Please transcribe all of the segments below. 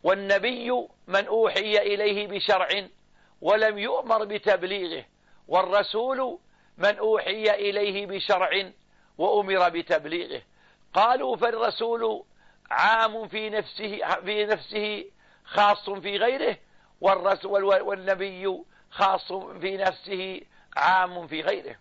والنبي من أوحي إليه بشرع ولم يؤمر بتبليغه، والرسول من أوحي إليه بشرع وأمر بتبليغه. قالوا فالرسول عام في نفسه خاص في غيره، والنبي خاص في نفسه عام في غيره.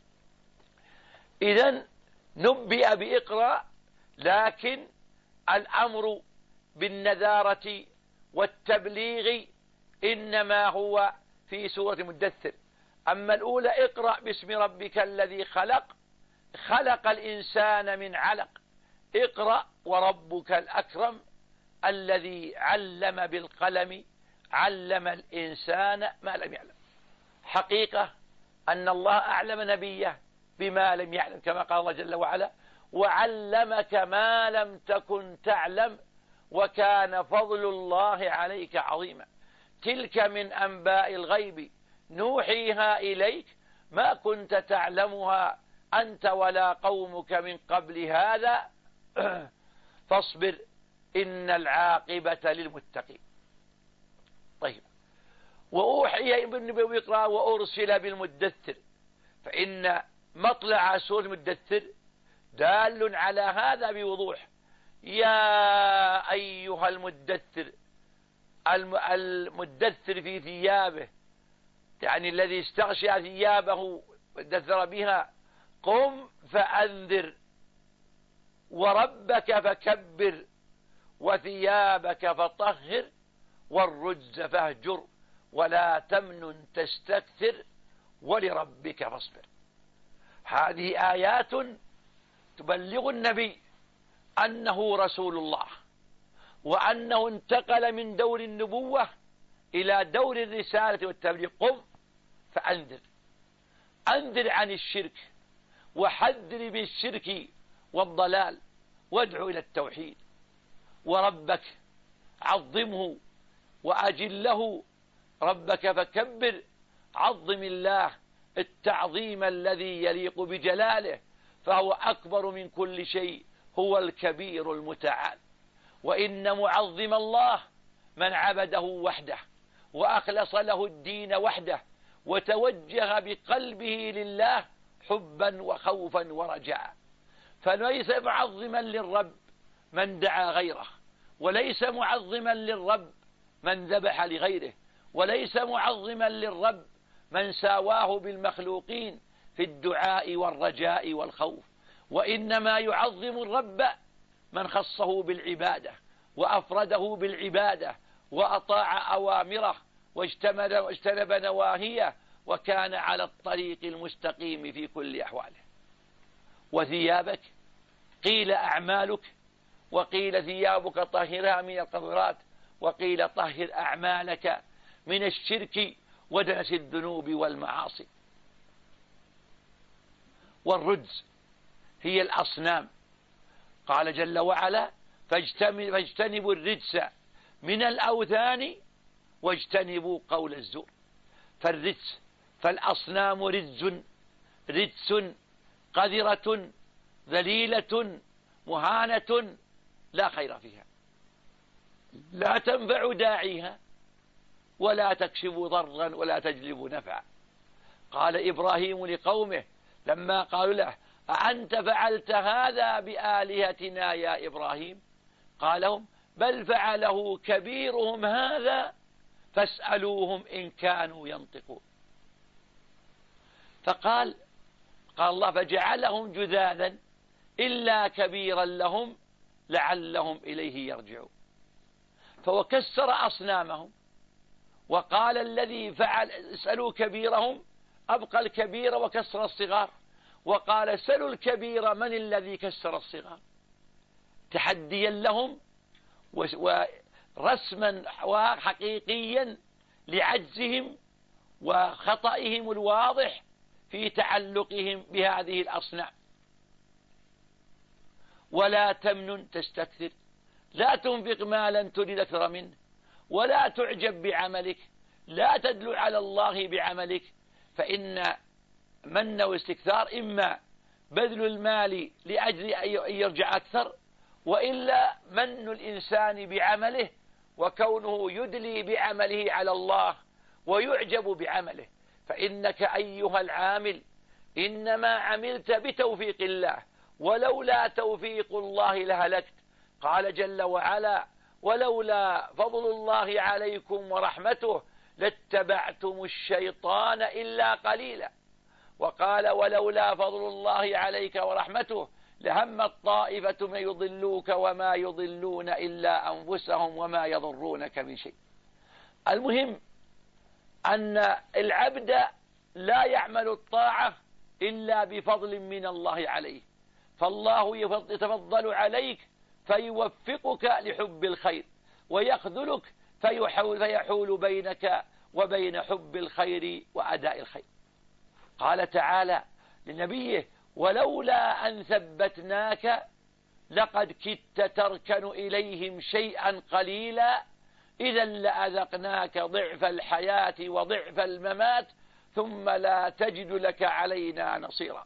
إذن نبئ بإقرأ، لكن الأمر بالنذارة والتبليغ إنما هو في سورة المدثر. أما الأولى اقرأ باسم ربك الذي خلق، خلق الإنسان من علق، اقرأ وربك الأكرم الذي علم بالقلم علم الإنسان ما لم يعلم. حقيقة أن الله أعلم نبيه بما لم يعلم، كما قال الله جل وعلا: وعلمك ما لم تكن تعلم وكان فضل الله عليك عظيما. تلك من أنباء الغيب نوحيها إليك ما كنت تعلمها أنت ولا قومك من قبل هذا فاصبر إن العاقبة للمتقين. طيب، وأوحي ابن بقرأ وأرسل بالمدثر، فإن مطلع سورة المدثر دال على هذا بوضوح. يا أيها المدثر، المدثر في ثيابه، يعني الذي استغشى ثيابه ودثر بها، قم فأنذر وربك فكبر وثيابك فطهر والرجز فاهجر ولا تمنن تستكثر ولربك فاصبر. هذه آيات تبلغ النبي أنه رسول الله، وأنه انتقل من دور النبوة إلى دور الرسالة والتبليغ. قم فأنذر، أنذر عن الشرك وحذر بالشرك والضلال وادعو إلى التوحيد. وربك عظمه وأجله، ربك فكبر، عظم الله التعظيم الذي يليق بجلاله، فهو أكبر من كل شيء، هو الكبير المتعال. وإن معظم الله من عبده وحده وأخلص له الدين وحده وتوجه بقلبه لله حبا وخوفا ورجاء. فليس معظما للرب من دعا غيره، وليس معظما للرب من ذبح لغيره، وليس معظما للرب من ساواه بالمخلوقين في الدعاء والرجاء والخوف. وإنما يعظم الرب من خصه بالعبادة وأفرده بالعبادة وأطاع أوامره واجتنب نواهيه وكان على الطريق المستقيم في كل أحواله. وثيابك قيل أعمالك، وقيل ثيابك طهرها من القذرات، وقيل طهر أعمالك من الشرك ودنس الذنوب والمعاصي. والرجز هي الأصنام، قال جل وعلا: فاجتنبوا الرجس من الأوثان واجتنبوا قول الزور. فالرجس، فالأصنام رجس قذرة ذليلة مهانة لا خير فيها، لا تنفع داعيها ولا تكشف ضرا ولا تجلب نفعا. قال إبراهيم لقومه لما قالوا له: أأنت فعلت هذا بآلهتنا يا إبراهيم؟ قال لهم: بل فعله كبيرهم هذا فاسألوهم إن كانوا ينطقون. فقال الله: فجعلهم جذاذا إلا كبيرا لهم لعلهم إليه يرجعون. فهو كسر أصنامهم، وقال الذي فعل اسألوا كبيرهم، أبقى الكبير وكسر الصغار، وقال سلوا الكبير من الذي كسر الصغار، تحديا لهم ورسما حقيقيا لعجزهم وخطئهم الواضح في تعلقهم بهذه الأصنام. ولا تمنن تستكثر، لا تنفق مالا تريد أكثر منه، ولا تعجب بعملك، لا تدل على الله بعملك، فإن من واستكثار إما بذل المال لأجل أن يرجع أكثر، وإلا من الإنسان بعمله وكونه يدلي بعمله على الله ويعجب بعمله. فإنك أيها العامل إنما عملت بتوفيق الله، ولولا توفيق الله لهلكت. قال جل وعلا: ولولا فضل الله عليكم ورحمته لاتبعتم الشيطان إلا قليلا. وقال: ولولا فضل الله عليك ورحمته لهم طائفة من يضلوك وما يضلون إلا أنفسهم وما يضرونك من شيء. المهم أن العبد لا يعمل الطاعة إلا بفضل من الله عليه، فالله يتفضل عليك فيوفقك لحب الخير، ويخذلك فيحول بينك وبين حب الخير وأداء الخير. قال تعالى لنبيه: ولولا أن ثبتناك لقد كدت تركن إليهم شيئا قليلا إذا لأذقناك ضعف الحياة وضعف الممات ثم لا تجد لك علينا نصيرا.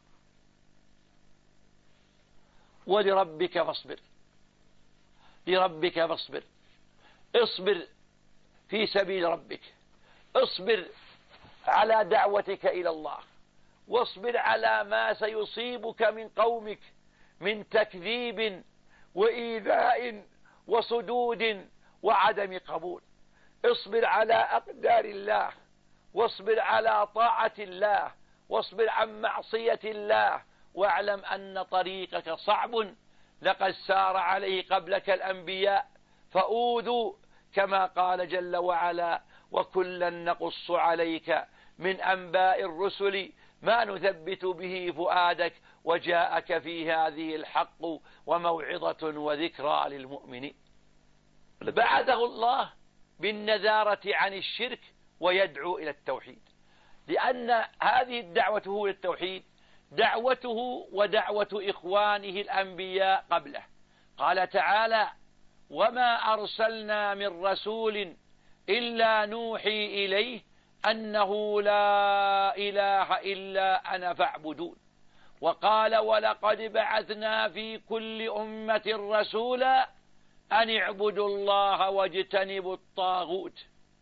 ولربك فاصبر، لربك فاصبر، اصبر في سبيل ربك، اصبر على دعوتك إلى الله، واصبر على ما سيصيبك من قومك من تكذيب وإيذاء وصدود وعدم قبول. اصبر على أقدار الله، واصبر على طاعة الله، واصبر عن معصية الله، واعلم أن طريقك صعب، لقد سار عليه قبلك الأنبياء فأوذوا، كما قال جل وعلا: وكلا نقص عليك من أنباء الرسل ما نثبت به فؤادك وجاءك في هذه الحق وموعظة وذكرى للمؤمنين. بعثه الله بالنذارة عن الشرك ويدعو إلى التوحيد، لأن هذه الدعوة هو للتوحيد دعوته ودعوة إخوانه الأنبياء قبله. قال تعالى: وما أرسلنا من رسول إلا نوحي إليه أنه لا إله إلا أنا فاعبدون. وقال: ولقد بعثنا في كل أمة رسولا أن اعبدوا الله واجتنبوا الطاغوت.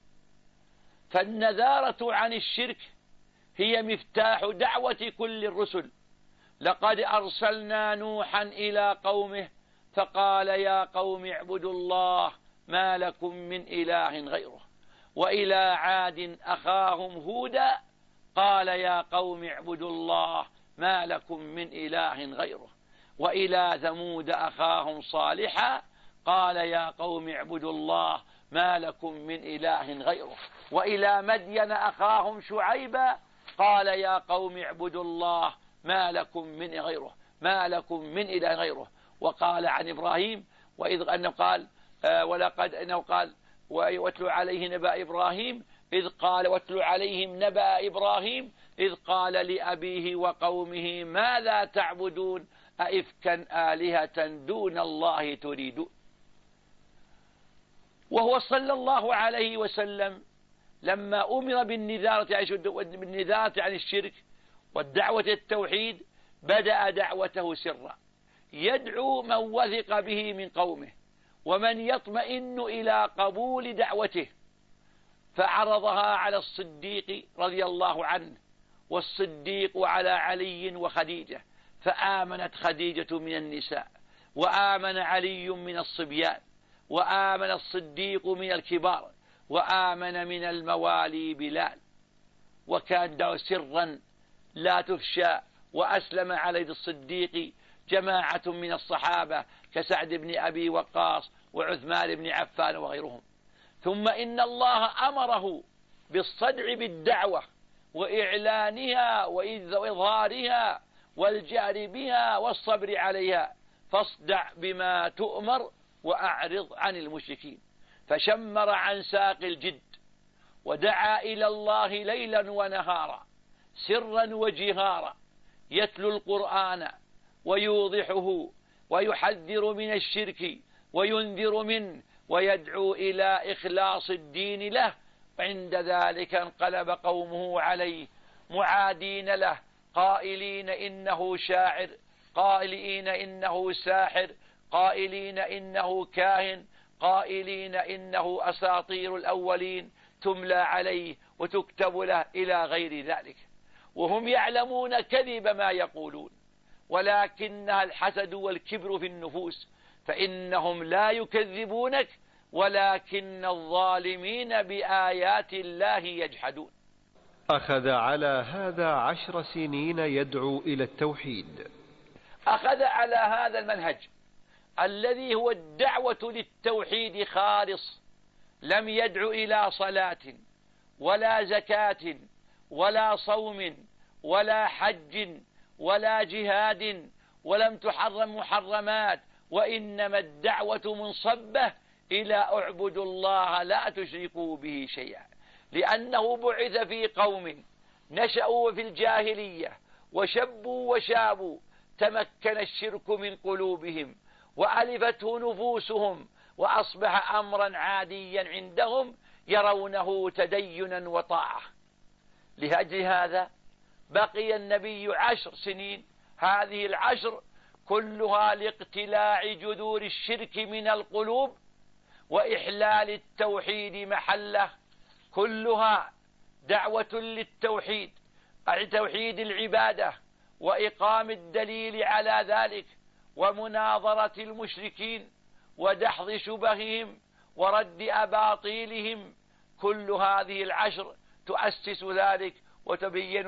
فالنذارة عن الشرك هي مفتاح دعوة كل الرسل. لقد أرسلنا نوحا إلى قومه فقال: يا قوم اعبدوا الله ما لكم من إله غيره. وإلى عاد أخاهم هودا قال: يا قوم اعبدوا الله ما لكم من إله غيره. وإلى ثمود أخاهم صالحا قال: يا قوم اعبدوا الله ما لكم من إله غيره. وإلى مدين أخاهم شعيبا قال: يا قوم اعبدوا الله ما لكم من غيره، ما لكم من إله غيره. وقال عن إبراهيم وإذ أنه قال ولقد أنه قال: واتل عليه نبأ إبراهيم إذ قال واتل عليهم نبأ إبراهيم إذ قال لأبيه وقومه ماذا تعبدون أئفكا آلهة دون الله تريدون. وهو صلى الله عليه وسلم لما أمر بالنذارة عن الشرك والدعوة التوحيد بدأ دعوته سرا، يدعو من وثق به من قومه ومن يطمئن إلى قبول دعوته، فعرضها على الصديق رضي الله عنه، والصديق على علي وخديجة، فآمنت خديجة من النساء، وآمن علي من الصبيان، وآمن الصديق من الكبار، وآمن من الموالي بلال. وكان دعوة سرا لا تفشى. وأسلم على يد الصديق جماعة من الصحابة كسعد بن أبي وقاص وعثمان بن عفان وغيرهم. ثم إن الله أمره بالصدع بالدعوة وإعلانها وإظهارها والجهر بها والصبر عليها، فاصدع بما تؤمر وأعرض عن المشركين. فشمر عن ساق الجد ودعا إلى الله ليلا ونهارا سرا وجهارا، يتلو القرآن ويوضحه ويحذر من الشرك وينذر منه ويدعو إلى إخلاص الدين له. عند ذلك انقلب قومه عليه معادين له، قائلين إنه شاعر، قائلين إنه ساحر، قائلين إنه كاهن، قائلين إنه أساطير الأولين تملى عليه وتكتب له إلى غير ذلك، وهم يعلمون كذب ما يقولون، ولكنها الحسد والكبر في النفوس، فإنهم لا يكذبونك ولكن الظالمين بآيات الله يجحدون. أخذ على هذا 10 سنين يدعو إلى التوحيد. أخذ على هذا المنهج الذي هو الدعوة للتوحيد خالص، لم يدع إلى صلاة ولا زكاة ولا صوم ولا حج ولا جهاد، ولم تحرم محرمات، وإنما الدعوة منصبة إلى اعبدوا الله لا تشركوا به شيئا، لأنه بعث في قوم نشأوا في الجاهلية وشبوا وشابوا، تمكن الشرك من قلوبهم وألفته نفوسهم، وأصبح أمرا عاديا عندهم يرونه تدينا وطاعة. لأجل هذا بقي النبي 10 سنين، هذه ال10 كلها لاقتلاع جذور الشرك من القلوب وإحلال التوحيد محله، كلها دعوة للتوحيد، أي توحيد العبادة، وإقام الدليل على ذلك، ومناظرة المشركين، ودحض شبههم، ورد أباطيلهم. كل هذه ال10 تؤسس ذلك وتبين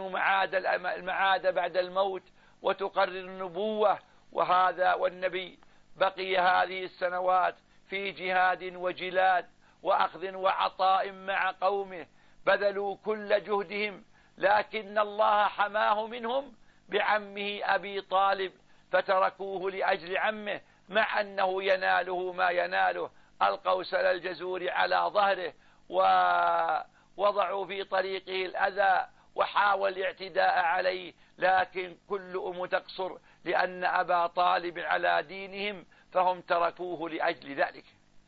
المعاد بعد الموت، وتقرر النبوة. وهذا والنبي بقي هذه السنوات في جهاد وجلاد وأخذ وعطاء مع قومه، بذلوا كل جهدهم، لكن الله حماه منهم بعمه أبي طالب، فتركوه لأجل عمه، مع أنه يناله ما يناله، ألقوا سل الجزور على ظهره ووضعوا في طريقه الأذى وحاول الاعتداء عليه، لكن كل تقصر، لأن أبا طالب على دينهم فهم تركوه لأجل ذلك.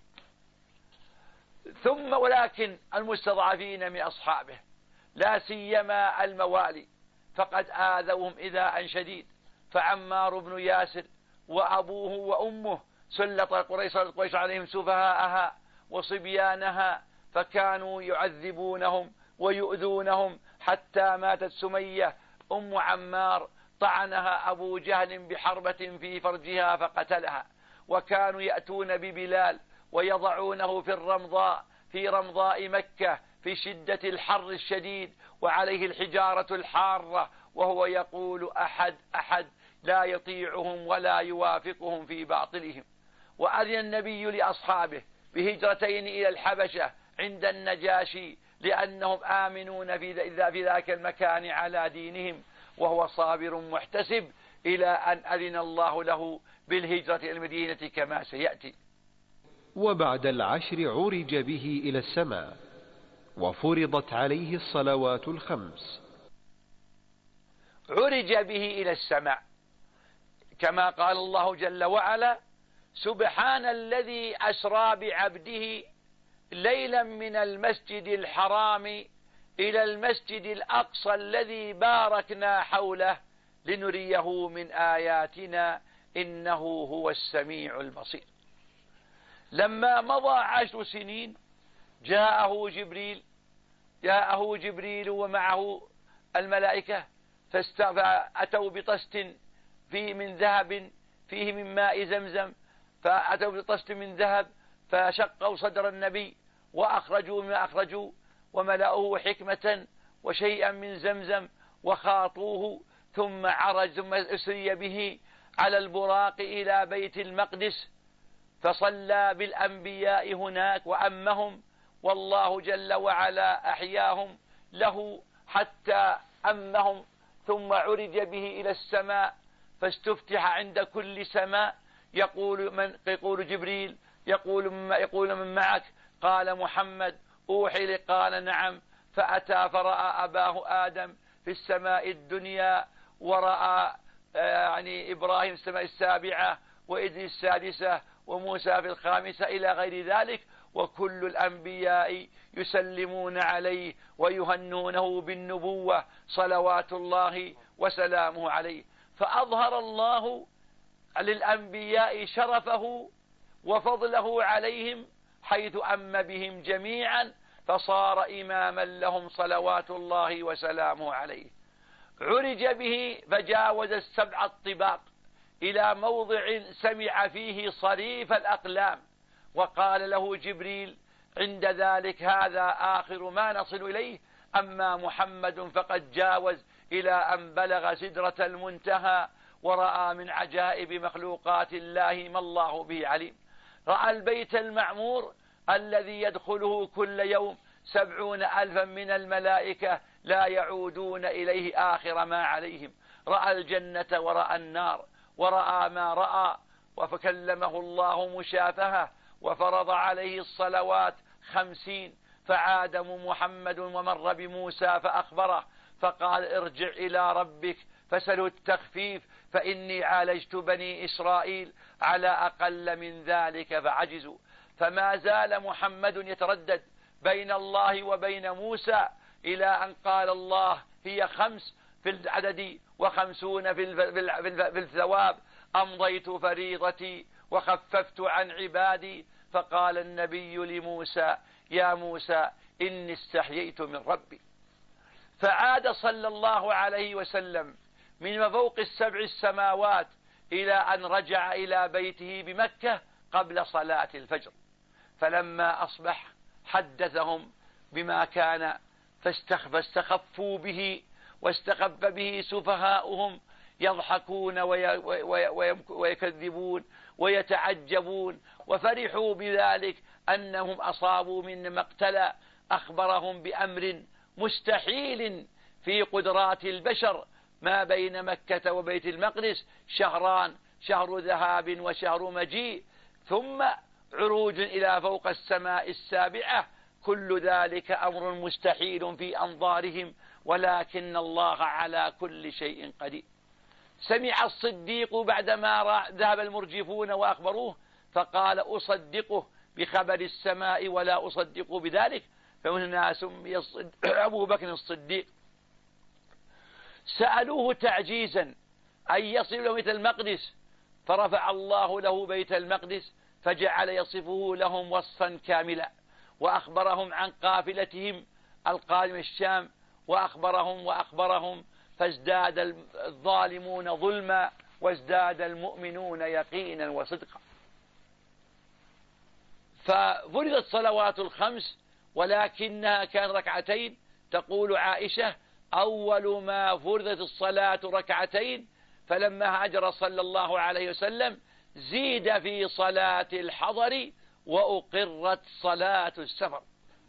ثم ولكن المستضعفين من أصحابه لا سيما الموالي فقد آذوهم إيذاء شديد، فعمار بن ياسر وأبوه وأمه سلط قريش عليهم سفهاءها وصبيانها، فكانوا يعذبونهم ويؤذونهم حتى ماتت سمية أم عمار، طعنها أبو جهل بحربة في فرجها فقتلها. وكانوا يأتون ببلال ويضعونه في رمضاء مكة في شدة الحر الشديد وعليه الحجارة الحارة، وهو يقول أحد أحد، لا يطيعهم ولا يوافقهم في باطلهم. وأذن النبي لأصحابه بهجرتين إلى الحبشة عند النجاشي، لأنهم آمنون في ذاك المكان على دينهم، وهو صابر محتسب إلى أن أذن الله له بالهجرة إلى المدينة كما سيأتي. وبعد 10 عرج به إلى السماء، وفرضت عليه الصلوات 5. عرج به إلى السماء كما قال الله جل وعلا: سبحان الذي أسرى بعبده ليلا من المسجد الحرام إلى المسجد الأقصى الذي باركنا حوله لنريه من آياتنا إنه هو السميع البصير. لما مضى 10 سنين جاءه جبريل ومعه الملائكة، فأتوا بطست من ذهب فيه من ماء زمزم، فأتوا بطست من ذهب فشقوا صدر النبي وأخرجوا ما أخرجوا، وملأوه حكمة وشيئا من زمزم وخاطوه، ثم أسري به على البراق إلى بيت المقدس، فصلى بالأنبياء هناك وأمهم، والله جل وعلا أحياهم له حتى أمهم. ثم عرج به إلى السماء، فاستفتح عند كل سماء، يقول جبريل، يقول من معك؟ قال محمد. أوحي لي؟ قال نعم. فأتى فرأى أباه آدم في السماء الدنيا، ورأى إبراهيم في السماء 7، وإدريس 6، وموسى في 5 إلى غير ذلك، وكل الأنبياء يسلمون عليه ويهنونه بالنبوة صلوات الله وسلامه عليه. فأظهر الله للأنبياء شرفه وفضله عليهم حيث أم بهم جميعا فصار إماما لهم صلوات الله وسلامه عليه. عرج به فجاوز السبع الطباق إلى موضع سمع فيه صريف الأقلام، وقال له جبريل عند ذلك: هذا آخر ما نصل إليه، أما محمد فقد جاوز إلى أن بلغ سدرة المنتهى ورأى من عجائب مخلوقات الله ما الله به عليم. رأى البيت المعمور الذي يدخله كل يوم 70,000 من الملائكة لا يعودون إليه آخر ما عليهم. رأى الجنة ورأى النار ورأى ما رأى، وفكلمه الله مشافهة وفرض عليه الصلوات 50. فعاد محمد ومر بموسى فأخبره فقال: ارجع إلى ربك فسله التخفيف، فإني عالجت بني إسرائيل على أقل من ذلك فعجزوا. فما زال محمد يتردد بين الله وبين موسى إلى أن قال الله: هي 5 في العدد و50 في الثواب، أمضيت فريضتي وخففت عن عبادي. فقال النبي لموسى: يا موسى إني استحييت من ربي. فعاد صلى الله عليه وسلم من فوق 7 السماوات إلى أن رجع إلى بيته بمكة قبل صلاة الفجر. فلما أصبح حدثهم بما كان فاستخفوا به واستخف به سفهاؤهم يضحكون ويكذبون ويتعجبون، وفرحوا بذلك أنهم أصابوا من مقتل. أخبرهم بأمر مستحيل في قدرات البشر: ما بين مكة وبيت المقدس 2 شهران، شهر ذهاب وشهر مجيء، ثم عروج إلى فوق السماء 7. كل ذلك أمر مستحيل في أنظارهم، ولكن الله على كل شيء قدير. سمع الصديق بعدما ذهب المرجفون وأخبروه فقال: أصدقه بخبر السماء ولا أصدق بذلك؟ فهنا سمي أبو بكر الصديق. سألوه تعجيزا أن يصل له بيت المقدس، فرفع الله له بيت المقدس فجعل يصفه لهم وصفا كاملا، وأخبرهم عن قافلتهم القادم الشام، وأخبرهم فازداد الظالمون ظلما وازداد المؤمنون يقينا وصدقا. ففرضت صلوات 5 ولكنها كان 2 ركعتين. تقول عائشة: أول ما فرضت الصلاة 2 ركعتين، فلما هاجر صلى الله عليه وسلم زيد في صلاة الحضر وأقرت صلاة السفر.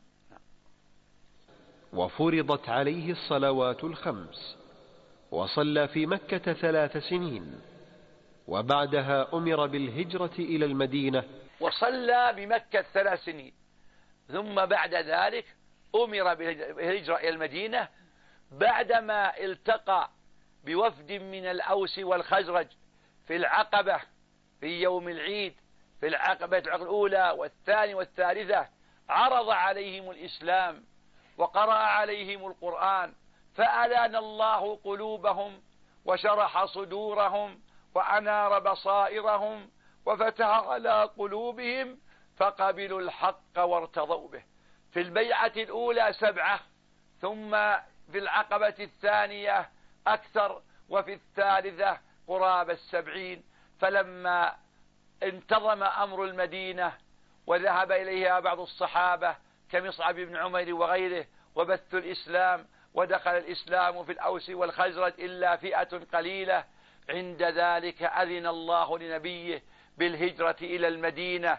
وفرضت عليه الصلوات 5 وصلى في مكة 3 سنين، وبعدها أمر بالهجرة إلى المدينة. وصلى بمكة 3 سنين، ثم بعد ذلك أمر بالهجرة إلى المدينة بعدما التقى بوفد من الأوس والخزرج في العقبة في يوم العيد، في العقبة الأولى والثانية والثالثة. عرض عليهم الإسلام وقرأ عليهم القرآن، فألان الله قلوبهم وشرح صدورهم وأنار بصائرهم وفتح على قلوبهم فقبلوا الحق وارتضوا به. في البيعة الأولى 7، ثم في العقبة الثانية أكثر، وفي الثالثة قرابة 70. فلما انتظم أمر المدينة وذهب إليها بعض الصحابة كمصعب بن عمير وغيره وبث الإسلام، ودخل الإسلام في الأوس والخزرج إلا فئة قليلة، عند ذلك أذن الله لنبيه بالهجرة إلى المدينة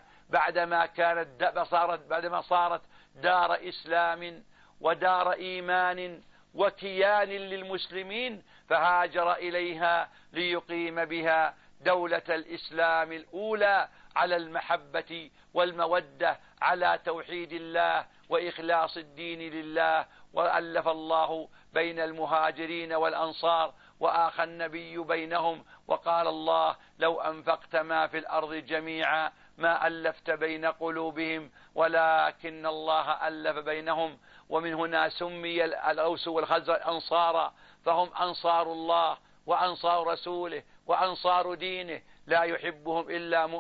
بعدما صارت دار إسلام ودار إيمان وكيان للمسلمين، فهاجر إليها ليقيم بها دولة الإسلام الأولى على المحبة والمودة، على توحيد الله وإخلاص الدين لله. وألف الله بين المهاجرين والأنصار وآخى النبي بينهم، وقال الله: لو أنفقت ما في الأرض جميعا ما ألفت بين قلوبهم ولكن الله ألف بينهم. ومن هنا سمي الأوس والخزرج أنصارا، فهم أنصار الله وأنصار رسوله وأنصار دينه، لا يحبهم إلا مؤمن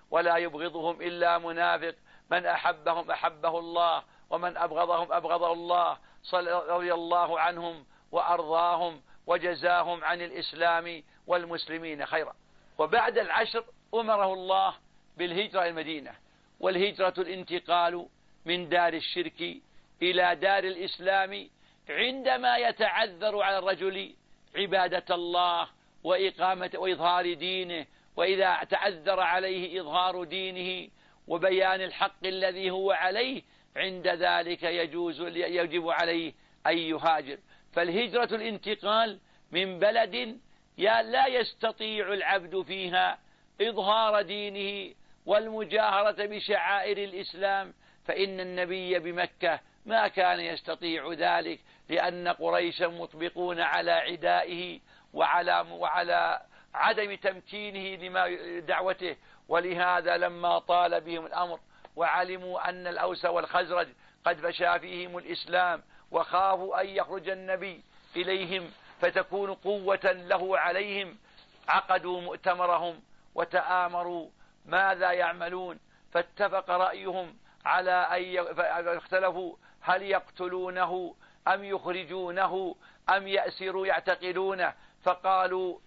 ولا يبغضهم إلا منافق، من أحبهم أحبه الله ومن أبغضهم أبغضه الله، رضي الله عنهم وأرضاهم وجزاهم عن الإسلام والمسلمين خيرا. وبعد العشر أمره الله بالهجرة إلى المدينة، والهجرة الانتقال من دار الشرك إلى دار الإسلام عندما يتعذر على الرجل عبادة الله وإظهار دينه، وإذا تعذر عليه إظهار دينه وبيان الحق الذي هو عليه، عند ذلك يجب عليه أن يهاجر. فالهجرة الانتقال من بلد لا يستطيع العبد فيها إظهار دينه والمجاهرة بشعائر الإسلام، فإن النبي بمكة ما كان يستطيع ذلك، لأن قريشا مطبقون على عدائه وعلى عدم تمكينه لدعوته. ولهذا لما طال بهم الأمر وعلموا أن الأوس والخزرج قد فشى فيهم الإسلام وخافوا أن يخرج النبي إليهم فتكون قوة له عليهم، عقدوا مؤتمرهم وتآمروا ماذا يعملون، فاتفق رأيهم على أن اختلفوا هل يقتلونه أم يخرجونه أم يعتقلونه. فقالوا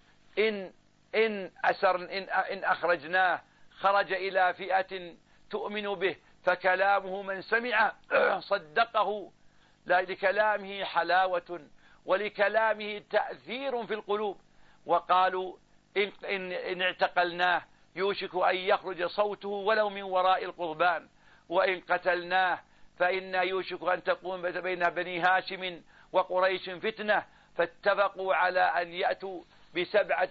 إن أخرجناه خرج إلى فئة تؤمن به، فكلامه من سمع صدقه، لكلامه حلاوة ولكلامه تأثير في القلوب. وقالوا إن اعتقلناه يوشك أن يخرج صوته ولو من وراء القضبان، وإن قتلناه فإن يوشك أن تقوم بين بني هاشم وقريش فتنة. فاتفقوا على أن يأتوا ب7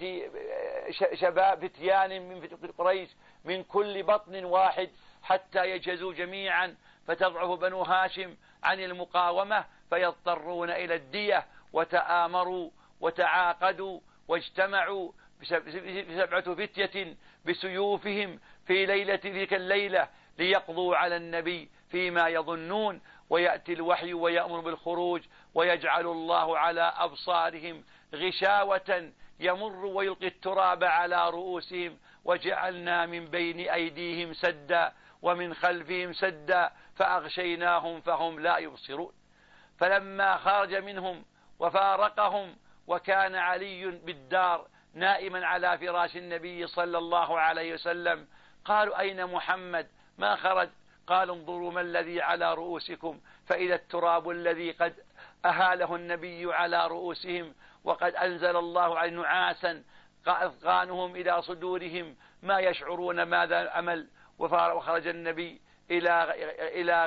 شباب فتيان من قريش من كل بطن واحد حتى يجهزوا جميعا، فتضعف بنو هاشم عن المقاومة فيضطرون إلى الدية. وتآمروا وتعاقدوا واجتمعوا ب7 فتية بسيوفهم في تلك الليلة ليقضوا على النبي فيما يظنون. ويأتي الوحي ويأمر بالخروج، ويجعل الله على أبصارهم غشاوة يمر ويلقي التراب على رؤوسهم، وجعلنا من بين أيديهم سدا ومن خلفهم سدا فأغشيناهم فهم لا يبصرون. فلما خرج منهم وفارقهم وكان علي بالدار نائما على فراش النبي صلى الله عليه وسلم، قالوا أين محمد ما خرج؟ قال انظروا ما الذي على رؤوسكم، فإذا التراب الذي قد أهاله النبي على رؤوسهم، وقد أنزل الله عن نعاسا أثقانهم إلى صدورهم ما يشعرون ماذا أمل. وخرج النبي إلى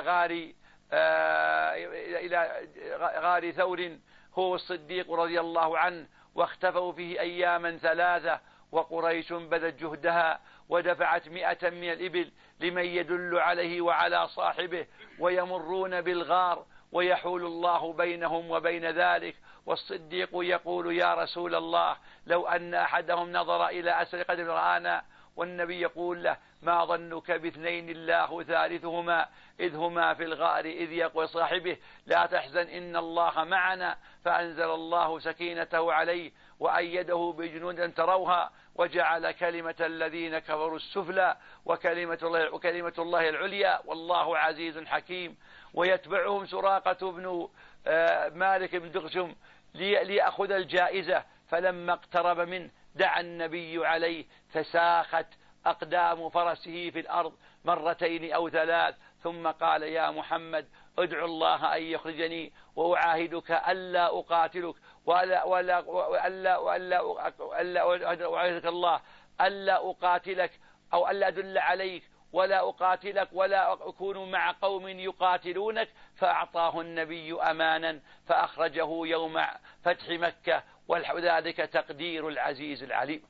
غار ثور هو الصديق رضي الله عنه، واختفوا فيه أياما 3، وقريش بذت جهدها ودفعت 100 من الإبل لمن يدل عليه وعلى صاحبه، ويمرون بالغار ويحول الله بينهم وبين ذلك. والصديق يقول يا رسول الله لو أن أحدهم نظر إلى أسر قدم رآنا. والنبي يقول له ما ظنك باثنين الله ثالثهما إذ هما في الغار إذ يقول صاحبه لا تحزن إن الله معنا، فأنزل الله سكينته عليه وأيده بجنود تروها وجعل كلمة الذين كفروا السفلى وكلمة الله العليا والله عزيز حكيم. ويتبعهم سراقة بن مالك بن دغشم ليأخذ الجائزة، فلما اقترب منه دعا النبي عليه فساخت أقدام فرسه في الأرض 2 أو 3، ثم قال يا محمد ادعو الله أن يخرجني وأعاهدك ألا أقاتلك وأعاهدك الله ألا أقاتلك أو ألا أدل عليك ولا أقاتلك ولا أكون مع قوم يقاتلونك. فأعطاه النبي أمانا فأخرجه يوم فتح مكة، وذلك تقدير العزيز العليم.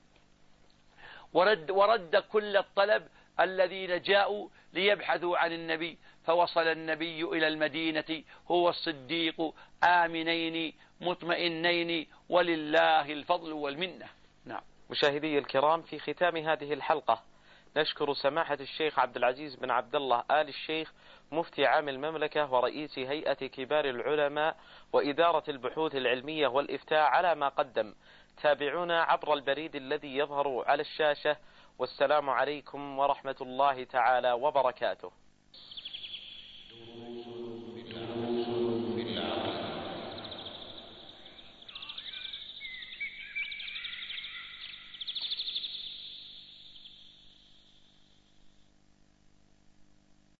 ورد كل الطلب الذين جاءوا ليبحثوا عن النبي، فوصل النبي إلى المدينة هو الصديق آمنين مطمئنين ولله الفضل والمنة. نعم. مشاهدي الكرام، في ختام هذه الحلقة نشكر سماحة الشيخ عبد العزيز بن عبد الله آل الشيخ مفتي عام المملكة ورئيس هيئة كبار العلماء وإدارة البحوث العلمية والإفتاء على ما قدم. تابعونا عبر البريد الذي يظهر على الشاشة، والسلام عليكم ورحمة الله تعالى وبركاته.